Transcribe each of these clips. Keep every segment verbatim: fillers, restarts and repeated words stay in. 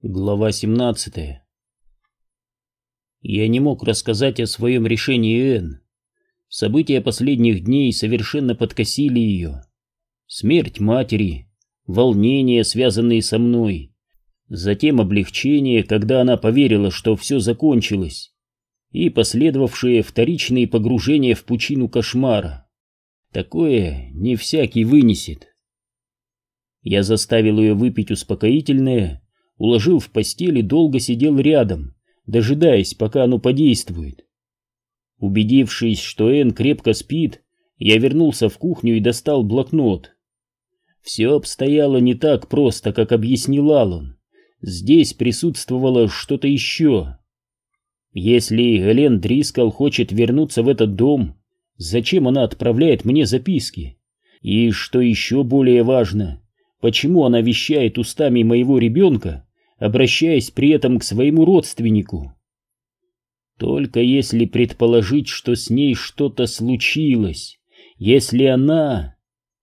Глава семнадцатая. Я не мог рассказать о своем решении Энн. События последних дней совершенно подкосили ее. Смерть матери, волнения, связанные со мной, затем облегчение, когда она поверила, что все закончилось, и последовавшие вторичные погружения в пучину кошмара. Такое не всякий вынесет. Я заставил ее выпить успокоительное, уложил в постель и долго сидел рядом, дожидаясь, пока оно подействует. Убедившись, что Энн крепко спит, я вернулся в кухню и достал блокнот. Все обстояло не так просто, как объяснил Аллан. Здесь присутствовало что-то еще. Если Элен Дрискал хочет вернуться в этот дом, зачем она отправляет мне записки? И, что еще более важно, почему она вещает устами моего ребенка, обращаясь при этом к своему родственнику? Только если предположить, что с ней что-то случилось, если она...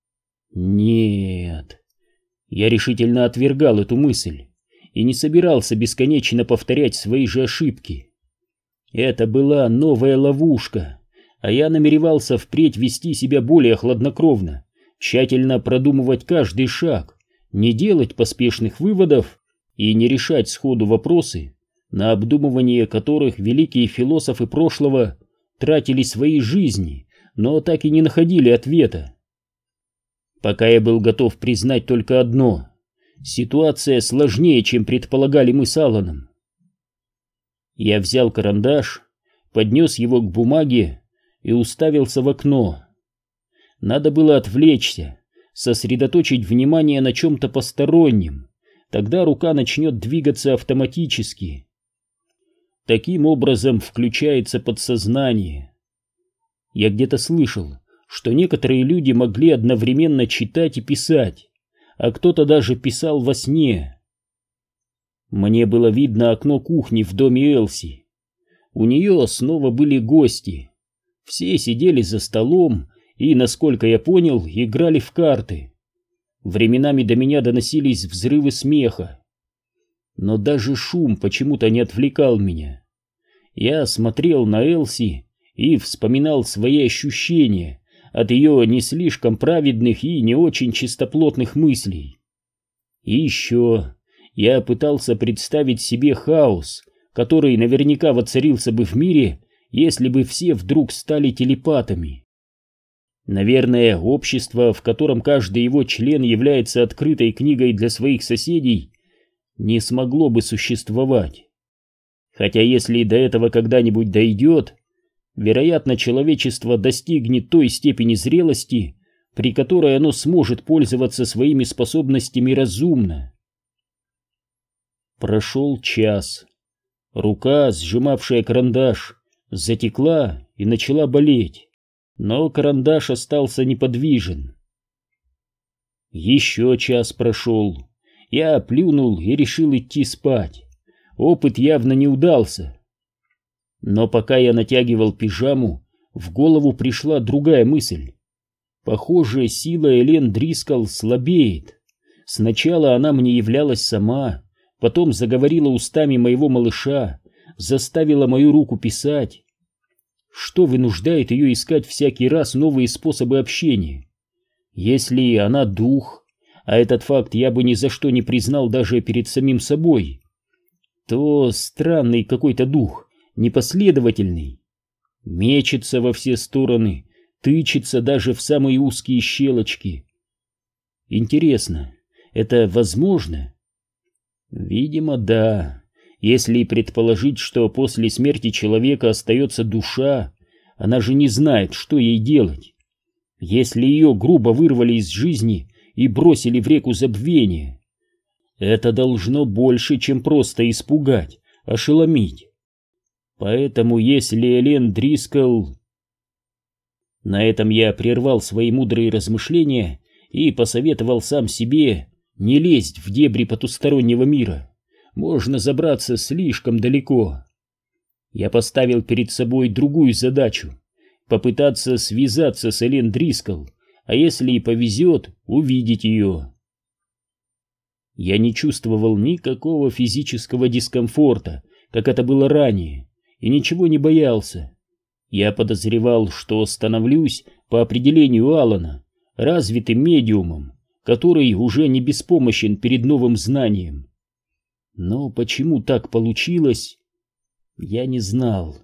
Нет. Я решительно отвергал эту мысль и не собирался бесконечно повторять свои же ошибки. Это была новая ловушка, а я намеревался впредь вести себя более хладнокровно, тщательно продумывать каждый шаг, не делать поспешных выводов и не решать сходу вопросы, на обдумывание которых великие философы прошлого тратили свои жизни, но так и не находили ответа. Пока я был готов признать только одно: ситуация сложнее, чем предполагали мы с Алланом. Я взял карандаш, поднес его к бумаге и уставился в окно. Надо было отвлечься, сосредоточить внимание на чем-то постороннем. Тогда рука начнет двигаться автоматически. Таким образом включается подсознание. Я где-то слышал, что некоторые люди могли одновременно читать и писать, а кто-то даже писал во сне. Мне было видно окно кухни в доме Элси. У нее снова были гости. Все сидели за столом и, насколько я понял, играли в карты. Временами до меня доносились взрывы смеха. Но даже шум почему-то не отвлекал меня. Я смотрел на Элси и вспоминал свои ощущения от ее не слишком праведных и не очень чистоплотных мыслей. И еще я пытался представить себе хаос, который наверняка воцарился бы в мире, если бы все вдруг стали телепатами. Наверное, общество, в котором каждый его член является открытой книгой для своих соседей, не смогло бы существовать. Хотя если до этого когда-нибудь дойдет, вероятно, человечество достигнет той степени зрелости, при которой оно сможет пользоваться своими способностями разумно. Прошел час. Рука, сжимавшая карандаш, затекла и начала болеть. Но карандаш остался неподвижен. Еще час прошел. Я плюнул и решил идти спать. Опыт явно не удался. Но пока я натягивал пижаму, в голову пришла другая мысль. Похоже, сила Элен Дрискал слабеет. Сначала она мне являлась сама, потом заговорила устами моего малыша, заставила мою руку писать. Что вынуждает ее искать всякий раз новые способы общения? Если она дух, а этот факт я бы ни за что не признал даже перед самим собой, то странный какой-то дух, непоследовательный. Мечется во все стороны, тычется даже в самые узкие щелочки. Интересно, это возможно? Видимо, да. Если предположить, что после смерти человека остается душа, она же не знает, что ей делать. Если ее грубо вырвали из жизни и бросили в реку забвения, это должно больше, чем просто испугать, ошеломить. Поэтому если Элен Дрискал... На этом я прервал свои мудрые размышления и посоветовал сам себе не лезть в дебри потустороннего мира. Можно забраться слишком далеко. Я поставил перед собой другую задачу — попытаться связаться с Элен Дрискал, а если и повезет, увидеть ее. Я не чувствовал никакого физического дискомфорта, как это было ранее, и ничего не боялся. Я подозревал, что становлюсь, по определению Алана, развитым медиумом, который уже не беспомощен перед новым знанием. Но почему так получилось, я не знал.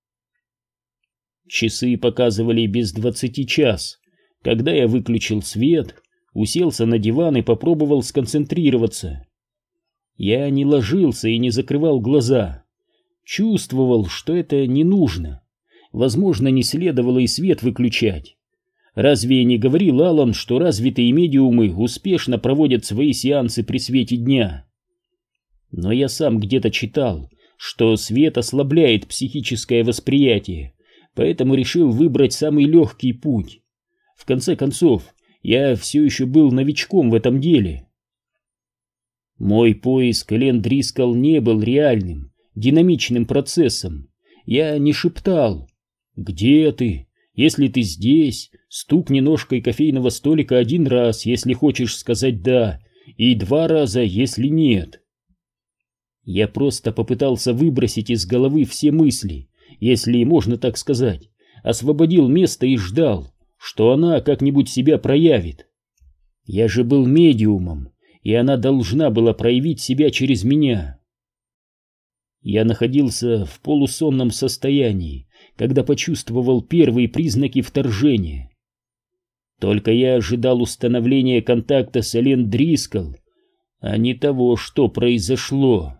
Часы показывали без двадцати час, когда я выключил свет, уселся на диван и попробовал сконцентрироваться. Я не ложился и не закрывал глаза. Чувствовал, что это не нужно. Возможно, не следовало и свет выключать. Разве не говорил Алан, что развитые медиумы успешно проводят свои сеансы при свете дня? Но я сам где-то читал, что свет ослабляет психическое восприятие, поэтому решил выбрать самый легкий путь. В конце концов, я все еще был новичком в этом деле. Мой поиск Элен Дрискал не был реальным, динамичным процессом. Я не шептал: «Где ты? Если ты здесь, стукни ножкой кофейного столика один раз, если хочешь сказать «да», и два раза, если нет». Я просто попытался выбросить из головы все мысли, если можно так сказать, освободил место и ждал, что она как-нибудь себя проявит. Я же был медиумом, и она должна была проявить себя через меня. Я находился в полусонном состоянии, когда почувствовал первые признаки вторжения. Только я ожидал установления контакта с Элен Дрискал, а не того, что произошло.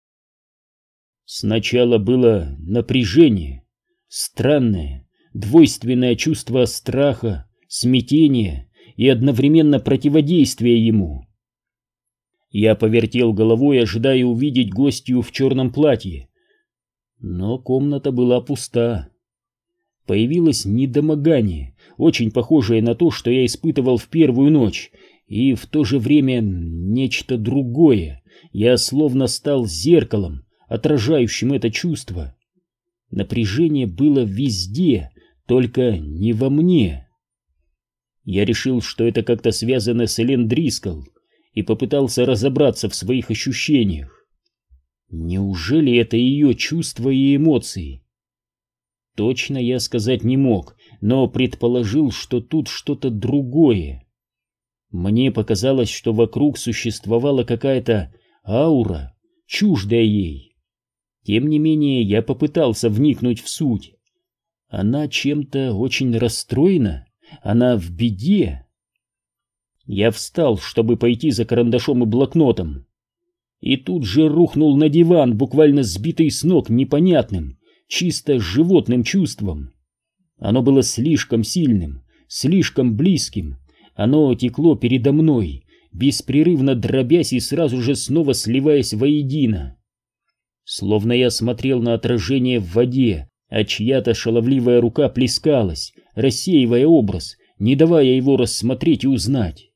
Сначала было напряжение, странное, двойственное чувство страха, смятения и одновременно противодействия ему. Я повертел головой, ожидая увидеть гостью в черном платье, но комната была пуста. Появилось недомогание, очень похожее на то, что я испытывал в первую ночь, и в то же время нечто другое. Я словно стал зеркалом, отражающим это чувство. Напряжение было везде, только не во мне. Я решил, что это как-то связано с Элен Дрискал, и попытался разобраться в своих ощущениях. Неужели это ее чувства и эмоции? Точно я сказать не мог, но предположил, что тут что-то другое. Мне показалось, что вокруг существовала какая-то аура, чуждая ей. Тем не менее, я попытался вникнуть в суть. Она чем-то очень расстроена, она в беде. Я встал, чтобы пойти за карандашом и блокнотом, и тут же рухнул на диван, буквально сбитый с ног непонятным, чисто животным чувством. Оно было слишком сильным, слишком близким. Оно текло передо мной, беспрерывно дробясь и сразу же снова сливаясь воедино. Словно я смотрел на отражение в воде, а чья-то шаловливая рука плескалась, рассеивая образ, не давая его рассмотреть и узнать.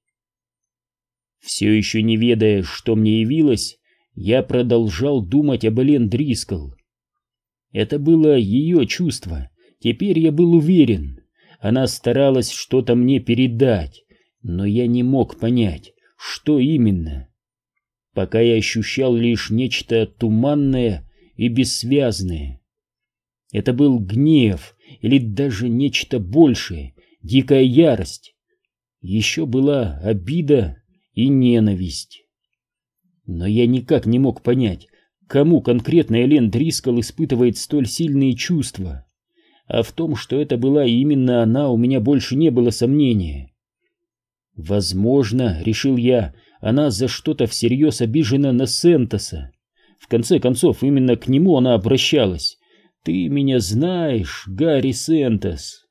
Все еще не ведая, что мне явилось, я продолжал думать об Элен Дрискал. Это было ее чувство, теперь я был уверен. Она старалась что-то мне передать, но я не мог понять, что именно. Пока я ощущал лишь нечто туманное и бессвязное. Это был гнев или даже нечто большее, дикая ярость. Еще была обида и ненависть. Но я никак не мог понять, кому конкретно Элен Дрискал испытывает столь сильные чувства. А в том, что это была именно она, у меня больше не было сомнения. Возможно, решил я, она за что-то всерьез обижена на Сентоса. В конце концов, именно к нему она обращалась. «Ты меня знаешь, Гарри Сентос».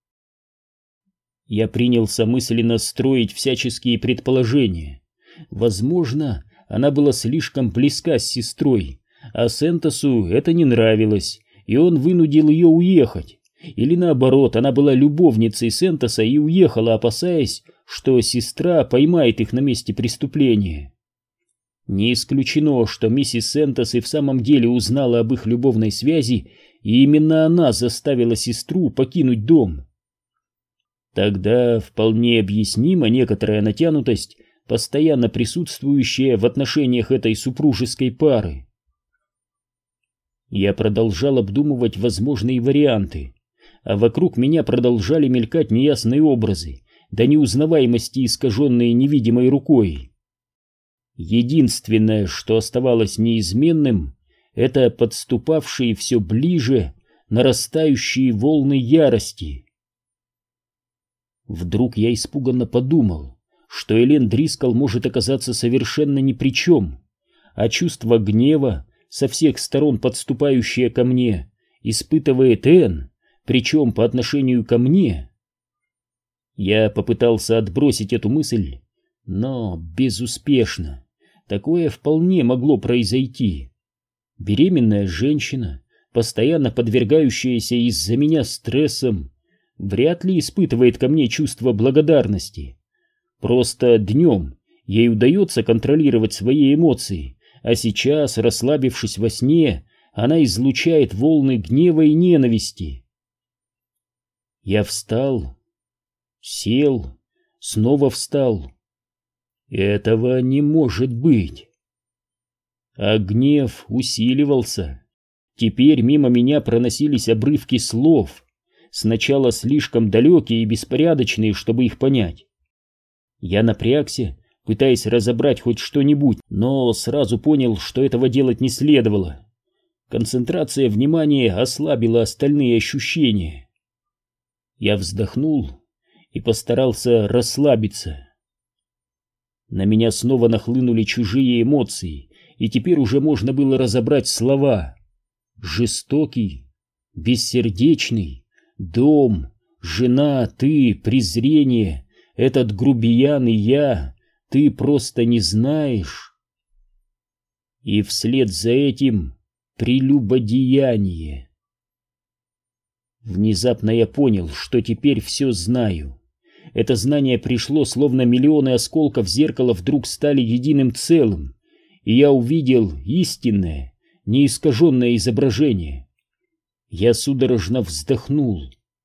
Я принялся мысленно строить всяческие предположения. Возможно, она была слишком близка с сестрой, а Сентосу это не нравилось, и он вынудил ее уехать. Или наоборот, она была любовницей Сентоса и уехала, опасаясь, что сестра поймает их на месте преступления. Не исключено, что миссис Сентос и в самом деле узнала об их любовной связи, и именно она заставила сестру покинуть дом. Тогда вполне объяснима некоторая натянутость постоянно присутствующее в отношениях этой супружеской пары. Я продолжал обдумывать возможные варианты, а вокруг меня продолжали мелькать неясные образы, до неузнаваемости искаженные невидимой рукой. Единственное, что оставалось неизменным, это подступавшие все ближе нарастающие волны ярости. Вдруг я испуганно подумал, что Элен Дрискал может оказаться совершенно ни при чем, а чувство гнева, со всех сторон подступающее ко мне, испытывает Энн, причем по отношению ко мне. Я попытался отбросить эту мысль, но безуспешно. Такое вполне могло произойти. Беременная женщина, постоянно подвергающаяся из-за меня стрессам, вряд ли испытывает ко мне чувство благодарности. Просто днем ей удается контролировать свои эмоции, а сейчас, расслабившись во сне, она излучает волны гнева и ненависти. Я встал, сел, снова встал. Этого не может быть. А гнев усиливался. Теперь мимо меня проносились обрывки слов, сначала слишком далекие и беспорядочные, чтобы их понять. Я напрягся, пытаясь разобрать хоть что-нибудь, но сразу понял, что этого делать не следовало. Концентрация внимания ослабила остальные ощущения. Я вздохнул и постарался расслабиться. На меня снова нахлынули чужие эмоции, и теперь уже можно было разобрать слова. Жестокий, бессердечный, дом, жена, ты, презрение, этот грубиян и я, ты просто не знаешь. И вслед за этим прелюбодеяние. Внезапно я понял, что теперь все знаю. Это знание пришло, словно миллионы осколков зеркала вдруг стали единым целым, и я увидел истинное, неискаженное изображение. Я судорожно вздохнул.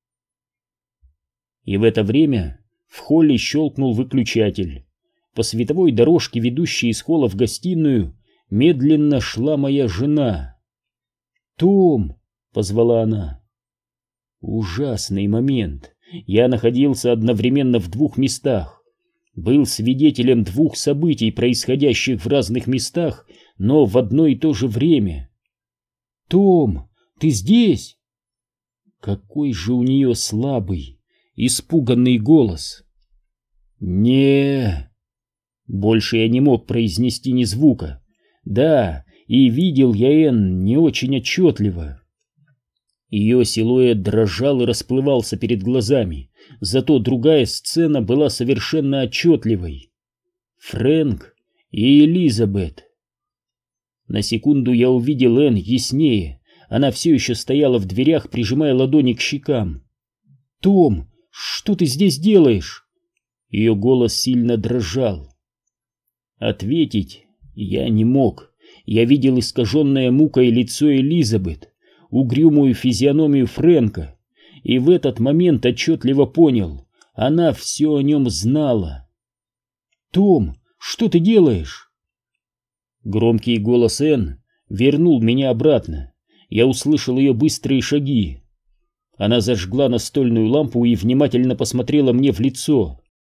И в это время в холле щелкнул выключатель. По световой дорожке, ведущей из холла в гостиную, медленно шла моя жена. «Том!» — позвала она. Ужасный момент. Я находился одновременно в двух местах. Был свидетелем двух событий, происходящих в разных местах, но в одно и то же время. «Том, ты здесь?» Какой же у нее слабый, испуганный голос. «Не...» Больше я не мог произнести ни звука. Да, и видел я Энн не очень отчетливо. Ее силуэт дрожал и расплывался перед глазами, зато другая сцена была совершенно отчетливой. Фрэнк и Элизабет. На секунду я увидел Энн яснее. Она все еще стояла в дверях, прижимая ладони к щекам. «Том, что ты здесь делаешь?» Ее голос сильно дрожал. Ответить я не мог. Я видел искаженное мукой лицо Элизабет, угрюмую физиономию Фрэнка, и в этот момент отчетливо понял, она все о нем знала. «Том, что ты делаешь?» Громкий голос Энн вернул меня обратно. Я услышал ее быстрые шаги. Она зажгла настольную лампу и внимательно посмотрела мне в лицо.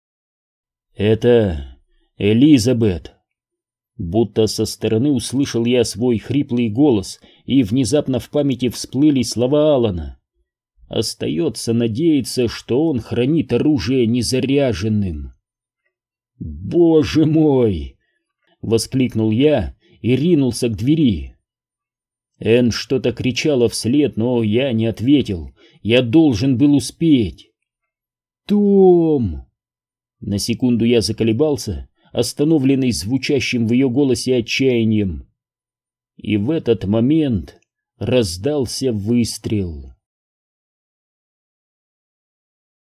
«Это Элизабет». Будто со стороны услышал я свой хриплый голос, и внезапно в памяти всплыли слова Алана. Остается надеяться, что он хранит оружие незаряженным. «Боже мой!» — воскликнул я и ринулся к двери. Энн что-то кричала вслед, но я не ответил. Я должен был успеть. «Том!» На секунду я заколебался, остановленный звучащим в ее голосе отчаянием. И в этот момент раздался выстрел.